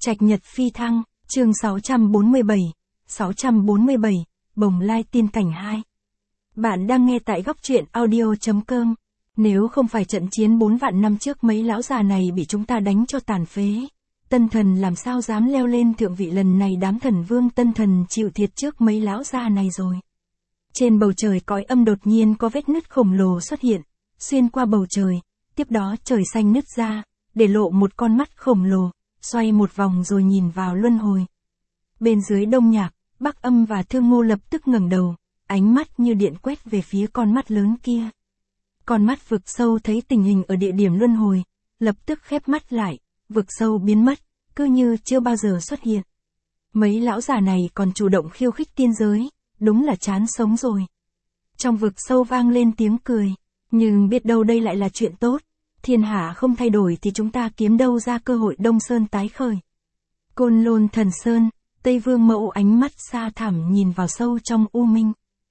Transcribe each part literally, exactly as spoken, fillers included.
Trạch Nhật Phi Thăng, chương sáu trăm bốn mươi bảy, sáu trăm bốn mươi bảy, Bồng Lai Tiên Cảnh hai. Bạn đang nghe tại góc truyện audio chấm com. Nếu không phải trận chiến bốn vạn năm trước mấy lão già này bị chúng ta đánh cho tàn phế, Tân Thần làm sao dám leo lên thượng vị lần này. Đám thần vương Tân Thần chịu thiệt trước mấy lão già này rồi. Trên bầu trời cõi âm đột nhiên có vết nứt khổng lồ xuất hiện, xuyên qua bầu trời, tiếp đó trời xanh nứt ra, để lộ một con mắt khổng lồ, xoay một vòng rồi nhìn vào luân hồi. Bên dưới Đông Nhạc, Bắc Âm và Thương Ngô lập tức ngẩng đầu, ánh mắt như điện quét về phía con mắt lớn kia. Con mắt vực sâu thấy tình hình ở địa điểm luân hồi, lập tức khép mắt lại, vực sâu biến mất, cứ như chưa bao giờ xuất hiện. Mấy lão già này còn chủ động khiêu khích tiên giới, đúng là chán sống rồi. Trong vực sâu vang lên tiếng cười, nhưng biết đâu đây lại là chuyện tốt. Thiên hạ không thay đổi thì chúng ta kiếm đâu ra cơ hội Đông Sơn tái khởi. Côn Lôn Thần Sơn, Tây Vương Mẫu ánh mắt xa thẳm nhìn vào sâu trong u minh.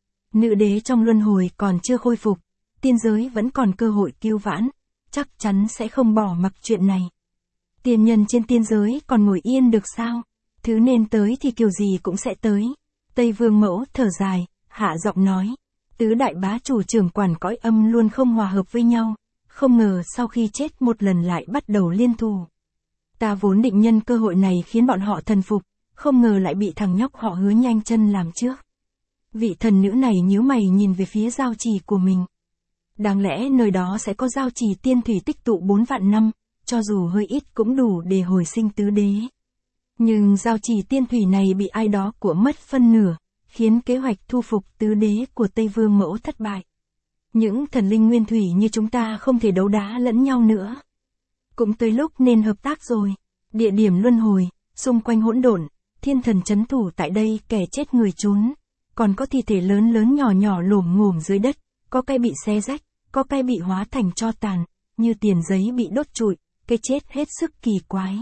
Nữ đế trong luân hồi còn chưa khôi phục, tiên giới vẫn còn cơ hội cứu vãn, chắc chắn sẽ không bỏ mặc chuyện này. Tiên nhân trên tiên giới còn ngồi yên được sao? Thứ nên tới thì kiểu gì cũng sẽ tới. Tây Vương Mẫu thở dài, hạ giọng nói, tứ đại bá chủ trưởng quản cõi âm luôn không hòa hợp với nhau. Không ngờ sau khi chết một lần lại bắt đầu liên thù. Ta vốn định nhân cơ hội này khiến bọn họ thần phục, không ngờ lại bị thằng nhóc họ Hứa nhanh chân làm trước. Vị thần nữ này nhíu mày nhìn về phía giao trì của mình. Đáng lẽ nơi đó sẽ có giao trì tiên thủy tích tụ bốn vạn năm, cho dù hơi ít cũng đủ để hồi sinh tứ đế. Nhưng giao trì tiên thủy này bị ai đó của mất phân nửa, khiến kế hoạch thu phục tứ đế của Tây Vương Mẫu thất bại. Những thần linh nguyên thủy như chúng ta không thể đấu đá lẫn nhau nữa. Cũng tới lúc nên hợp tác rồi. Địa điểm luân hồi, xung quanh hỗn độn, thiên thần trấn thủ tại đây, kẻ chết người trốn. Còn có thi thể lớn lớn nhỏ nhỏ lổm ngổm dưới đất, có cái bị xé rách, có cái bị hóa thành tro tàn, như tiền giấy bị đốt trụi, cái chết hết sức kỳ quái.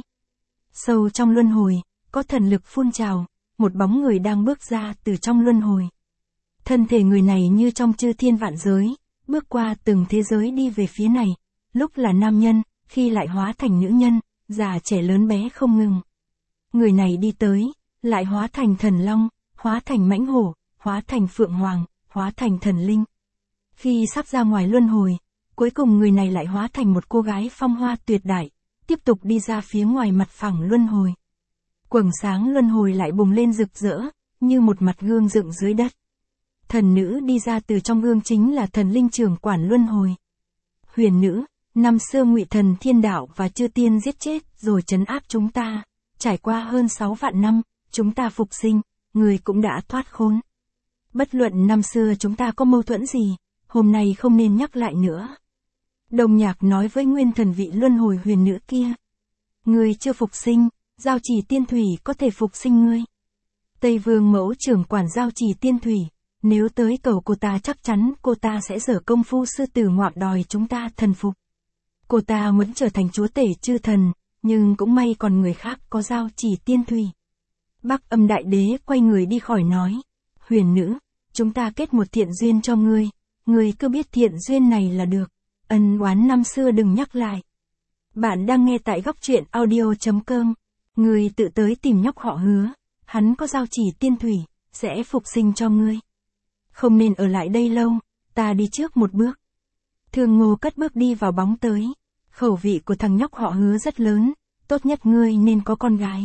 Sâu trong luân hồi, có thần lực phun trào, một bóng người đang bước ra từ trong luân hồi. Thân thể người này như trong chư thiên vạn giới, bước qua từng thế giới đi về phía này, lúc là nam nhân, khi lại hóa thành nữ nhân, già trẻ lớn bé không ngừng. Người này đi tới, lại hóa thành thần long, hóa thành mãnh hổ, hóa thành phượng hoàng, hóa thành thần linh. Khi sắp ra ngoài luân hồi, cuối cùng người này lại hóa thành một cô gái phong hoa tuyệt đại, tiếp tục đi ra phía ngoài mặt phẳng luân hồi. Quầng sáng luân hồi lại bùng lên rực rỡ, như một mặt gương dựng dưới đất. Thần nữ đi ra từ trong gương chính là thần linh trưởng quản luân hồi. Huyền nữ, năm xưa Ngụy Thần Thiên Đạo và chư tiên giết chết rồi trấn áp chúng ta, trải qua hơn sáu vạn năm, chúng ta phục sinh, người cũng đã thoát khốn. Bất luận năm xưa chúng ta có mâu thuẫn gì, hôm nay không nên nhắc lại nữa. Đồng Nhạc nói với nguyên thần vị luân hồi huyền nữ kia. Ngươi chưa phục sinh, giao trì tiên thủy có thể phục sinh ngươi. Tây Vương Mẫu trưởng quản giao trì tiên thủy. Nếu tới cầu cô ta chắc chắn cô ta sẽ dở công phu sư tử ngoạm đòi chúng ta thần phục. Cô ta muốn trở thành chúa tể chư thần, nhưng cũng may còn người khác có giao trì tiên thủy. Bắc Âm Đại Đế quay người đi khỏi nói, huyền nữ, chúng ta kết một thiện duyên cho ngươi, ngươi cứ biết thiện duyên này là được, ân oán năm xưa đừng nhắc lại. Bạn đang nghe tại góc truyện audio chấm com, ngươi tự tới tìm nhóc họ Hứa, hắn có giao trì tiên thủy, sẽ phục sinh cho ngươi. Không nên ở lại đây lâu, ta đi trước một bước. Thương Ngô cất bước đi vào bóng tới. Khẩu vị của thằng nhóc họ Hứa rất lớn, tốt nhất ngươi nên có con gái.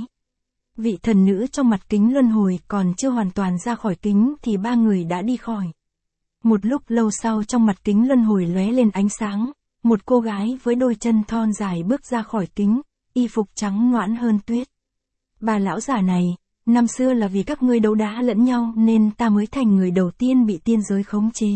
Vị thần nữ trong mặt kính luân hồi còn chưa hoàn toàn ra khỏi kính thì ba người đã đi khỏi. Một lúc lâu sau trong mặt kính luân hồi lóe lên ánh sáng, một cô gái với đôi chân thon dài bước ra khỏi kính, y phục trắng ngoãn hơn tuyết. Bà lão già này, năm xưa là vì các ngươi đấu đá lẫn nhau nên ta mới thành người đầu tiên bị tiên giới khống chế.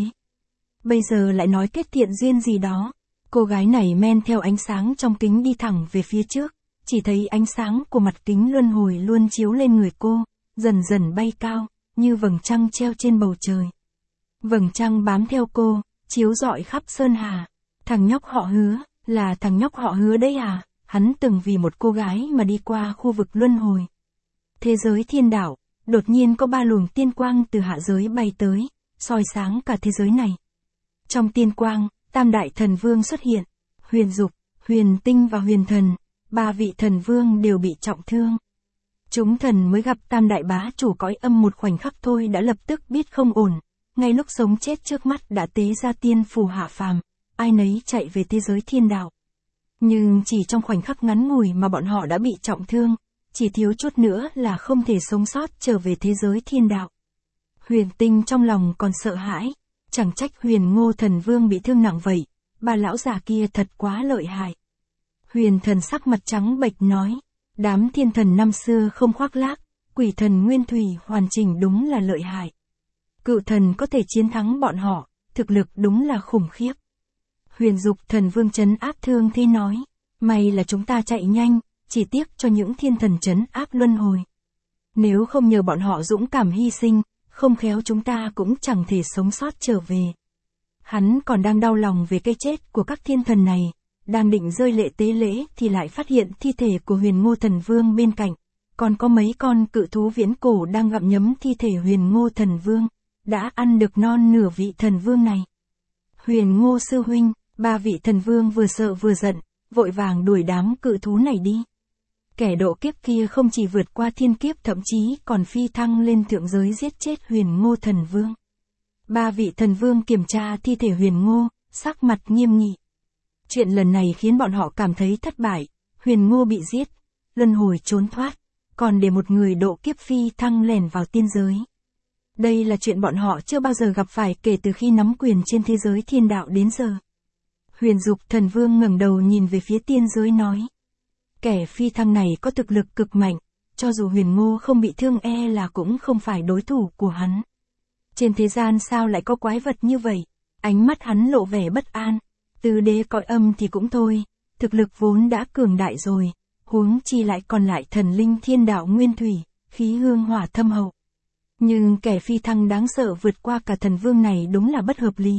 Bây giờ lại nói kết thiện duyên gì đó. Cô gái này men theo ánh sáng trong kính đi thẳng về phía trước, chỉ thấy ánh sáng của mặt kính luân hồi luôn chiếu lên người cô, dần dần bay cao, như vầng trăng treo trên bầu trời. Vầng trăng bám theo cô, chiếu rọi khắp sơn hà. Thằng nhóc họ Hứa, là thằng nhóc họ Hứa đấy à? Hắn từng vì một cô gái mà đi qua khu vực luân hồi. Thế giới thiên đạo, đột nhiên có ba luồng tiên quang từ hạ giới bay tới, soi sáng cả thế giới này. Trong tiên quang, tam đại thần vương xuất hiện, Huyền Dục, Huyền Tinh và Huyền Thần, ba vị thần vương đều bị trọng thương. Chúng thần mới gặp tam đại bá chủ cõi âm một khoảnh khắc thôi đã lập tức biết không ổn, ngay lúc sống chết trước mắt đã tế ra tiên phù hạ phàm, ai nấy chạy về thế giới thiên đạo. Nhưng chỉ trong khoảnh khắc ngắn ngủi mà bọn họ đã bị trọng thương, chỉ thiếu chút nữa là không thể sống sót trở về thế giới thiên đạo. Huyền Tinh trong lòng còn sợ hãi, chẳng trách Huyền Ngô thần vương bị thương nặng vậy, bà lão già kia thật quá lợi hại. Huyền thần sắc mặt trắng bệch nói, đám thiên thần năm xưa không khoác lác, quỷ thần nguyên thủy hoàn chỉnh đúng là lợi hại. Cự thần có thể chiến thắng bọn họ, thực lực đúng là khủng khiếp. Huyền Dục thần vương trấn áp thương thế nói, may là chúng ta chạy nhanh, chỉ tiếc cho những thiên thần trấn áp luân hồi. Nếu không nhờ bọn họ dũng cảm hy sinh, không khéo chúng ta cũng chẳng thể sống sót trở về. Hắn còn đang đau lòng về cái chết của các thiên thần này, đang định rơi lệ tế lễ thì lại phát hiện thi thể của Huyền Ngô thần vương bên cạnh, còn có mấy con cự thú viễn cổ đang gặm nhấm thi thể Huyền Ngô thần vương, đã ăn được non nửa vị thần vương này. Huyền Ngô sư huynh, ba vị thần vương vừa sợ vừa giận, vội vàng đuổi đám cự thú này đi. Kẻ độ kiếp kia không chỉ vượt qua thiên kiếp thậm chí còn phi thăng lên thượng giới giết chết Huyền Ngô thần vương. Ba vị thần vương kiểm tra thi thể Huyền Ngô, sắc mặt nghiêm nghị. Chuyện lần này khiến bọn họ cảm thấy thất bại, Huyền Ngô bị giết, luân hồi trốn thoát, còn để một người độ kiếp phi thăng lẻn vào tiên giới. Đây là chuyện bọn họ chưa bao giờ gặp phải kể từ khi nắm quyền trên thế giới thiên đạo đến giờ. Huyền Dục thần vương ngẩng đầu nhìn về phía tiên giới nói. Kẻ phi thăng này có thực lực cực mạnh, cho dù Huyền Ngô không bị thương e là cũng không phải đối thủ của hắn. Trên thế gian sao lại có quái vật như vậy? Ánh mắt hắn lộ vẻ bất an. Tứ đế cõi âm thì cũng thôi, thực lực vốn đã cường đại rồi, huống chi lại còn lại thần linh thiên đạo nguyên thủy, khí hương hỏa thâm hậu. Nhưng kẻ phi thăng đáng sợ vượt qua cả thần vương này đúng là bất hợp lý.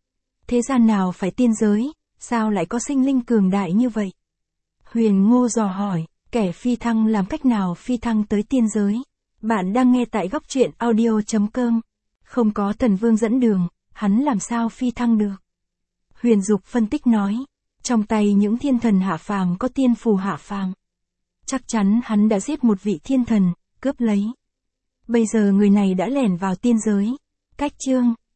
Thế gian nào phải tiên giới, sao lại có sinh linh cường đại như vậy? Huyền Ngô dò hỏi, kẻ phi thăng làm cách nào phi thăng tới tiên giới? Bạn đang nghe tại góc truyện audio chấm com. Không có thần vương dẫn đường, hắn làm sao phi thăng được? Huyền Dục phân tích nói, trong tay những thiên thần hạ phàm có tiên phù hạ phàm. Chắc chắn hắn đã giết một vị thiên thần, cướp lấy. Bây giờ người này đã lẻn vào tiên giới. Cách chương